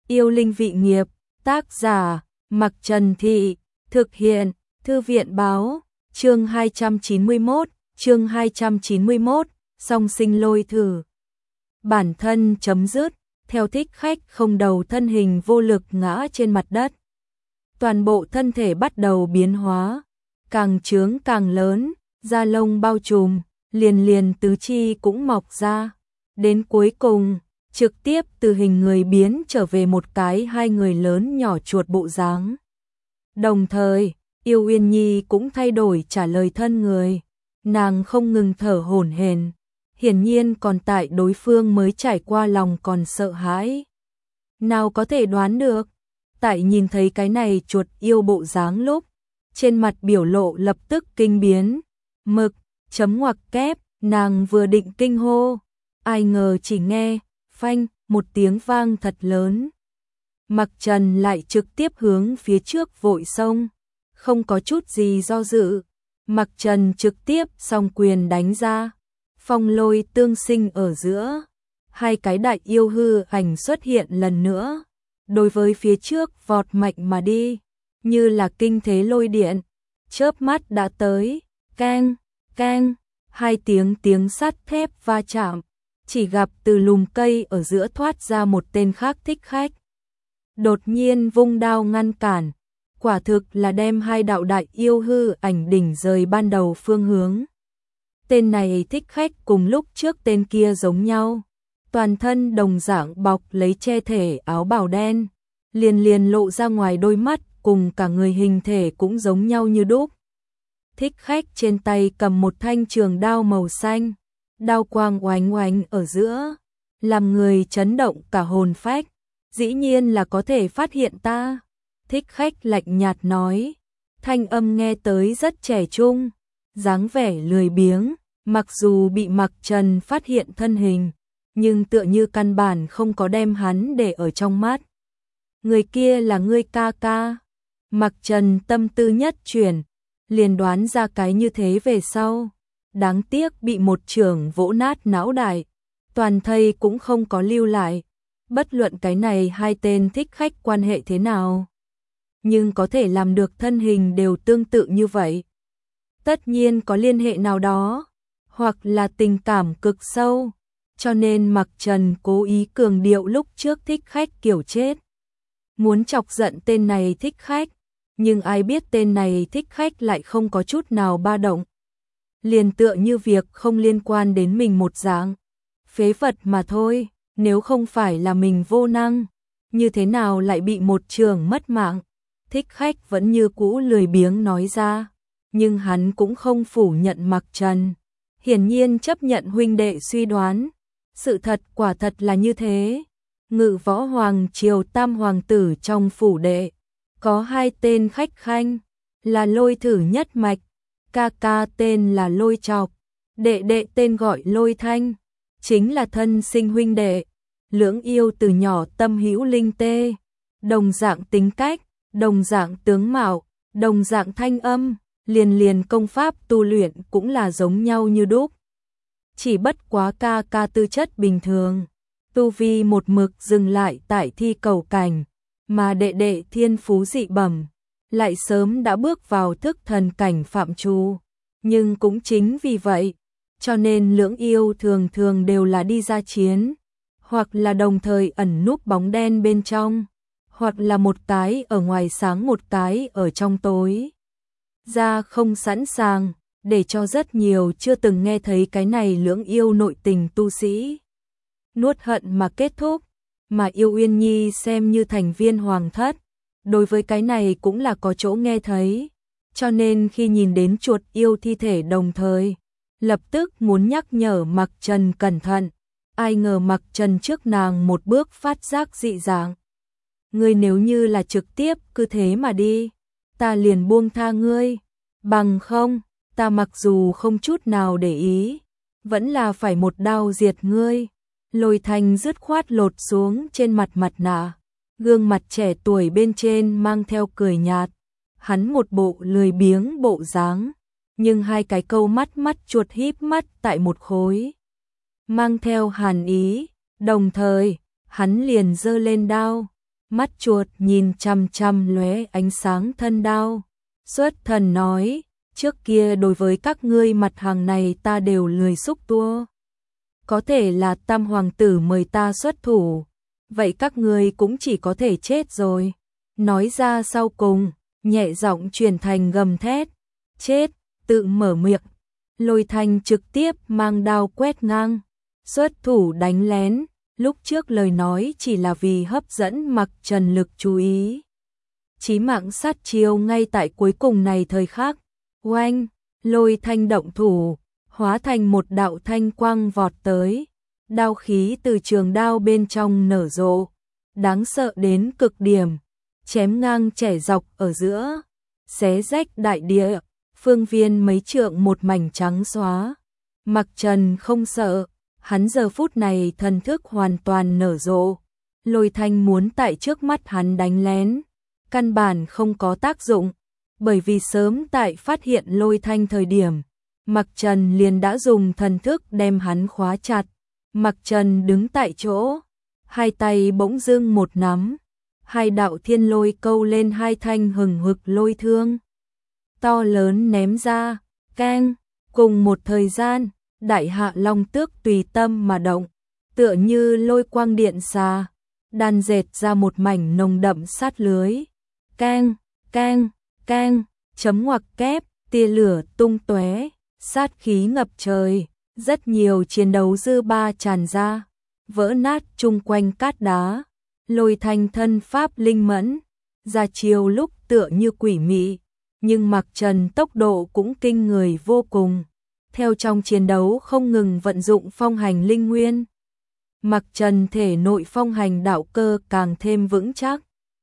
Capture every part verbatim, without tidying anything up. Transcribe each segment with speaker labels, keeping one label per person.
Speaker 1: Yêu linh vị nghiệp, tác giả, Mặc Trần Thị, thực hiện, Thư viện báo, chương hai trăm chín mươi mốt, chương hai trăm chín mươi mốt, song sinh lôi thử. Bản thân chấm dứt, theo thích khách không đầu thân hình vô lực ngã trên mặt đất. Toàn bộ thân thể bắt đầu biến hóa, càng trướng càng lớn, da lông bao trùm, liền liền tứ chi cũng mọc ra. Đến cuối cùng, trực tiếp từ hình người biến trở về một cái hai người lớn nhỏ chuột bộ dáng. Đồng thời, Yêu Uyên Nhi cũng thay đổi trả lời thân người. Nàng không ngừng thở hổn hển, hiển nhiên còn tại đối phương mới trải qua lòng còn sợ hãi. Nào có thể đoán được, tại nhìn thấy cái này chuột yêu bộ dáng lúc, trên mặt biểu lộ lập tức kinh biến, mực, chấm ngoặc kép, nàng vừa định kinh hô, ai ngờ chỉ nghe, phanh, một tiếng vang thật lớn. Mặc Trần lại trực tiếp hướng phía trước vội xông, không có chút gì do dự. Mặc Trần trực tiếp song quyền đánh ra, phong lôi tương sinh ở giữa, hai cái đại yêu hư ảnh xuất hiện lần nữa, đối với phía trước vọt mạnh mà đi, như là kinh thế lôi điện, chớp mắt đã tới, keng, keng, hai tiếng tiếng sắt thép va chạm, chỉ gặp từ lùm cây ở giữa thoát ra một tên khác thích khách. Đột nhiên vung đao ngăn cản, quả thực là đem hai đạo đại yêu hư ảnh đỉnh rời ban đầu phương hướng. Tên này thích khách cùng lúc trước tên kia giống nhau, toàn thân đồng dạng bọc lấy che thể áo bào đen, liền liền lộ ra ngoài đôi mắt cùng cả người hình thể cũng giống nhau như đúc. Thích khách trên tay cầm một thanh trường đao màu xanh, đao quang oánh oánh ở giữa, làm người chấn động cả hồn phách, dĩ nhiên là có thể phát hiện ta. Thích khách lạnh nhạt nói, thanh âm nghe tới rất trẻ trung, dáng vẻ lười biếng, mặc dù bị Mặc Trần phát hiện thân hình, nhưng tựa như căn bản không có đem hắn để ở trong mắt. Người kia là ngươi ca ca. Mặc Trần tâm tư nhất chuyển, liền đoán ra cái như thế về sau. Đáng tiếc bị một chưởng vỗ nát não đại, toàn thây cũng không có lưu lại. Bất luận cái này hai tên thích khách quan hệ thế nào, nhưng có thể làm được thân hình đều tương tự như vậy. Tất nhiên có liên hệ nào đó, hoặc là tình cảm cực sâu, cho nên Mặc Trần cố ý cường điệu lúc trước thích khách kiểu chết. Muốn chọc giận tên này thích khách, nhưng ai biết tên này thích khách lại không có chút nào ba động. Liền tựa như việc không liên quan đến mình một dạng, phế vật mà thôi, nếu không phải là mình vô năng, như thế nào lại bị một trường mất mạng. Thích khách vẫn như cũ lười biếng nói ra, nhưng hắn cũng không phủ nhận Mặc Trần, hiển nhiên chấp nhận huynh đệ suy đoán. Sự thật quả thật là như thế. Ngự Võ Hoàng triều tam hoàng tử trong phủ đệ, có hai tên khách khanh, là Lôi Thử nhất mạch, ca ca tên là Lôi Chọc, đệ đệ tên gọi Lôi Thanh, chính là thân sinh huynh đệ, lưỡng yêu từ nhỏ tâm hữu linh tê, đồng dạng tính cách, đồng dạng tướng mạo, đồng dạng thanh âm, liền liền công pháp tu luyện cũng là giống nhau như đúc. Chỉ bất quá ca ca tư chất bình thường, tu vi một mực dừng lại tại thi cầu cảnh, mà đệ đệ thiên phú dị bẩm, lại sớm đã bước vào thức thần cảnh phạm trù. Nhưng cũng chính vì vậy, cho nên lưỡng yêu thường thường đều là đi ra chiến, hoặc là đồng thời ẩn núp bóng đen bên trong, hoặc là một cái ở ngoài sáng một cái ở trong tối. Ra không sẵn sàng, để cho rất nhiều chưa từng nghe thấy cái này lưỡng yêu nội tình tu sĩ nuốt hận mà kết thúc, mà Yêu Uyên Nhi xem như thành viên hoàng thất, đối với cái này cũng là có chỗ nghe thấy, cho nên khi nhìn đến chuột yêu thi thể đồng thời, lập tức muốn nhắc nhở Mặc Trần cẩn thận, ai ngờ Mặc Trần trước nàng một bước phát giác dị dạng. Ngươi nếu như là trực tiếp cứ thế mà đi, ta liền buông tha ngươi, bằng không, ta mặc dù không chút nào để ý, vẫn là phải một đao diệt ngươi. Lôi Thanh dứt khoát lột xuống trên mặt mặt nạ, gương mặt trẻ tuổi bên trên mang theo cười nhạt, hắn một bộ lười biếng bộ dáng, nhưng hai cái câu mắt mắt chuột híp mắt tại một khối, mang theo hàn ý, đồng thời, hắn liền giơ lên đao, mắt chuột nhìn chằm chằm lóe ánh sáng thân đao. Xuất thần nói, trước kia đối với các ngươi mặt hàng này ta đều lười xúc tua. Có thể là Tam hoàng tử mời ta xuất thủ, vậy các ngươi cũng chỉ có thể chết rồi. Nói ra sau cùng, nhẹ giọng truyền thành gầm thét, chết, tự mở miệng. Lôi Thanh trực tiếp mang đao quét ngang, xuất thủ đánh lén, lúc trước lời nói chỉ là vì hấp dẫn Mặc Trần lực chú ý. Chí mạng sát chiêu ngay tại cuối cùng này thời khắc, oanh, Lôi Thanh động thủ, hóa thành một đạo thanh quang vọt tới, đao khí từ trường đao bên trong nở rộ, đáng sợ đến cực điểm, chém ngang chẻ dọc ở giữa, xé rách đại địa, phương viên mấy trượng một mảnh trắng xóa. Mặc Trần không sợ, hắn giờ phút này thần thức hoàn toàn nở rộ, Lôi Thanh muốn tại trước mắt hắn đánh lén, căn bản không có tác dụng, bởi vì sớm tại phát hiện Lôi Thanh thời điểm, Mặc Trần liền đã dùng thần thức đem hắn khóa chặt. Mặc Trần đứng tại chỗ, hai tay bỗng dưng một nắm, hai đạo thiên lôi câu lên hai thanh hừng hực lôi thương to lớn ném ra, keng, cùng một thời gian, đại hạ long tước tùy tâm mà động, tựa như lôi quang điện xà, đan dệt ra một mảnh nồng đậm sát lưới. Keng, keng, keng, chấm ngoặc kép, tia lửa tung tóe, sát khí ngập trời, rất nhiều chiến đấu dư ba tràn ra, vỡ nát chung quanh cát đá. Lôi Thanh thân pháp linh mẫn, ra chiêu lúc tựa như quỷ mị, nhưng Mặc Trần tốc độ cũng kinh người vô cùng, theo trong chiến đấu không ngừng vận dụng phong hành linh nguyên. Mặc Trần thể nội phong hành đạo cơ càng thêm vững chắc,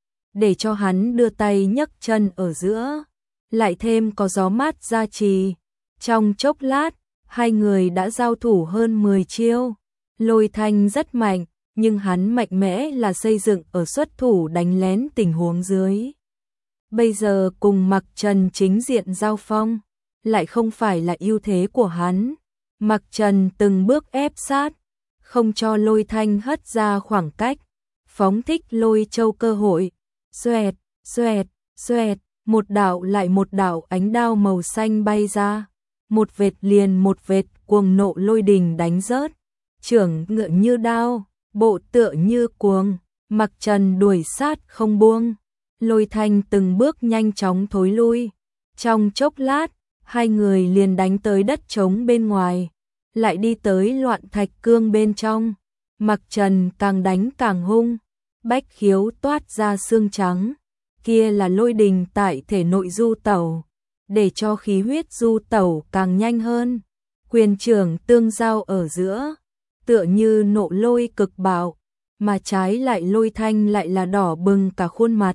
Speaker 1: để cho hắn đưa tay nhấc chân ở giữa, lại thêm có gió mát gia trì. Trong chốc lát, hai người đã giao thủ hơn mười chiêu. Lôi Thanh rất mạnh, nhưng hắn mạnh mẽ là xây dựng ở xuất thủ đánh lén tình huống dưới. Bây giờ cùng Mặc Trần chính diện giao phong, lại không phải là ưu thế của hắn. Mặc Trần từng bước ép sát, không cho Lôi Thanh hất ra khoảng cách, phóng thích lôi châu cơ hội. Xoẹt, xoẹt, xoẹt, một đạo lại một đạo ánh đao màu xanh bay ra, một vệt liền một vệt cuồng nộ lôi đình đánh rớt, trưởng ngựa như đao, bộ tựa như cuồng. Mặc Trần đuổi sát không buông, Lôi Thanh từng bước nhanh chóng thối lui. Trong chốc lát, hai người liền đánh tới đất trống bên ngoài, lại đi tới loạn thạch cương bên trong. Mặc Trần càng đánh càng hung, bách khiếu toát ra xương trắng, kia là lôi đình tại thể nội du tẩu, để cho khí huyết du tẩu càng nhanh hơn. Quyền trưởng tương giao ở giữa, tựa như nộ lôi cực bạo, mà trái lại Lôi Thanh lại là đỏ bừng cả khuôn mặt.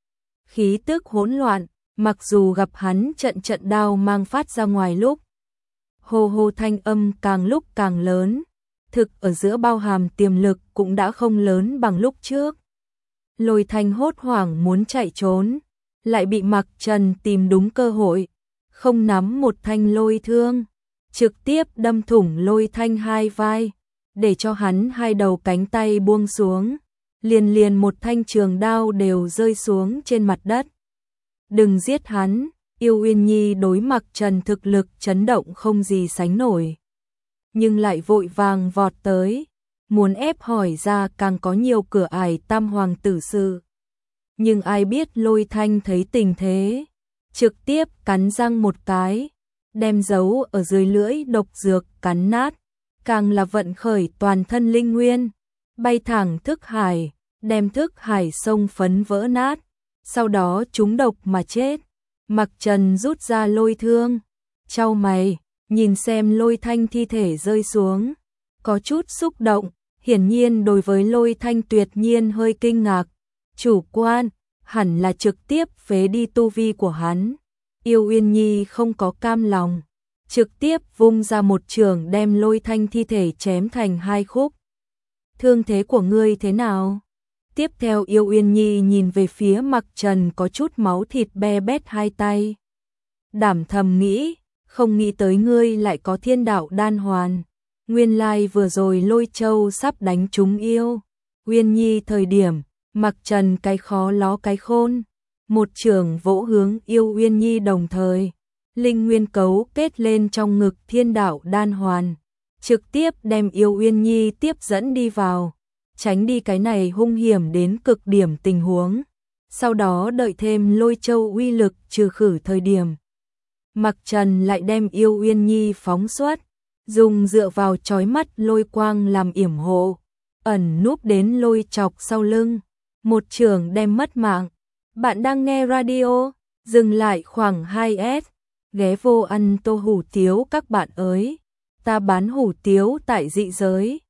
Speaker 1: Khí tức hỗn loạn, mặc dù gặp hắn trận trận đao mang phát ra ngoài lúc, hô hô thanh âm càng lúc càng lớn, thực ở giữa bao hàm tiềm lực cũng đã không lớn bằng lúc trước. Lôi Thanh hốt hoảng muốn chạy trốn, lại bị Mặc Trần tìm đúng cơ hội, không nắm một thanh lôi thương, trực tiếp đâm thủng Lôi Thanh hai vai, để cho hắn hai đầu cánh tay buông xuống, liền liền một thanh trường đao đều rơi xuống trên mặt đất. Đừng giết hắn, Yêu Uyên Nhi đối Mặc Trần thực lực chấn động không gì sánh nổi, nhưng lại vội vàng vọt tới, muốn ép hỏi ra càng có nhiều cửa ải tam hoàng tử sự. Nhưng ai biết Lôi Thanh thấy tình thế, trực tiếp cắn răng một cái, đem giấu ở dưới lưỡi độc dược cắn nát, càng là vận khởi toàn thân linh nguyên, bay thẳng thức hải, đem thức hải sông phấn vỡ nát, sau đó trúng độc mà chết. Mặc Trần rút ra lôi thương, chau mày, nhìn xem Lôi Thanh thi thể rơi xuống, có chút xúc động, hiển nhiên đối với Lôi Thanh tuyệt nhiên hơi kinh ngạc, chủ quan, hẳn là trực tiếp phế đi tu vi của hắn. Yêu Uyên Nhi không có cam lòng, trực tiếp vung ra một trường đem Lôi Thanh thi thể chém thành hai khúc. Thương thế của ngươi thế nào? Tiếp theo Yêu Uyên Nhi nhìn về phía Mặc Trần có chút máu thịt be bét hai tay. Đảm thầm nghĩ, không nghĩ tới ngươi lại có thiên đạo đan hoàn. Nguyên lai vừa rồi Lôi Châu sắp đánh trúng Yêu Uyên Nhi thời điểm, Mặc Trần cái khó ló cái khôn, một trường vỗ hướng Yêu Uyên Nhi đồng thời, linh nguyên cấu kết lên trong ngực thiên đạo đan hoàn, trực tiếp đem Yêu Uyên Nhi tiếp dẫn đi vào, tránh đi cái này hung hiểm đến cực điểm tình huống. Sau đó đợi thêm lôi châu uy lực trừ khử thời điểm. Mặc Trần lại đem Yêu Uyên Nhi phóng xuất, dùng dựa vào chói mắt lôi quang làm yểm hộ, ẩn núp đến lôi chọc sau lưng, một trường đem mất mạng. Bạn đang nghe radio, dừng lại khoảng hai s, ghé vô ăn tô hủ tiếu các bạn ơi, ta bán hủ tiếu tại dị giới.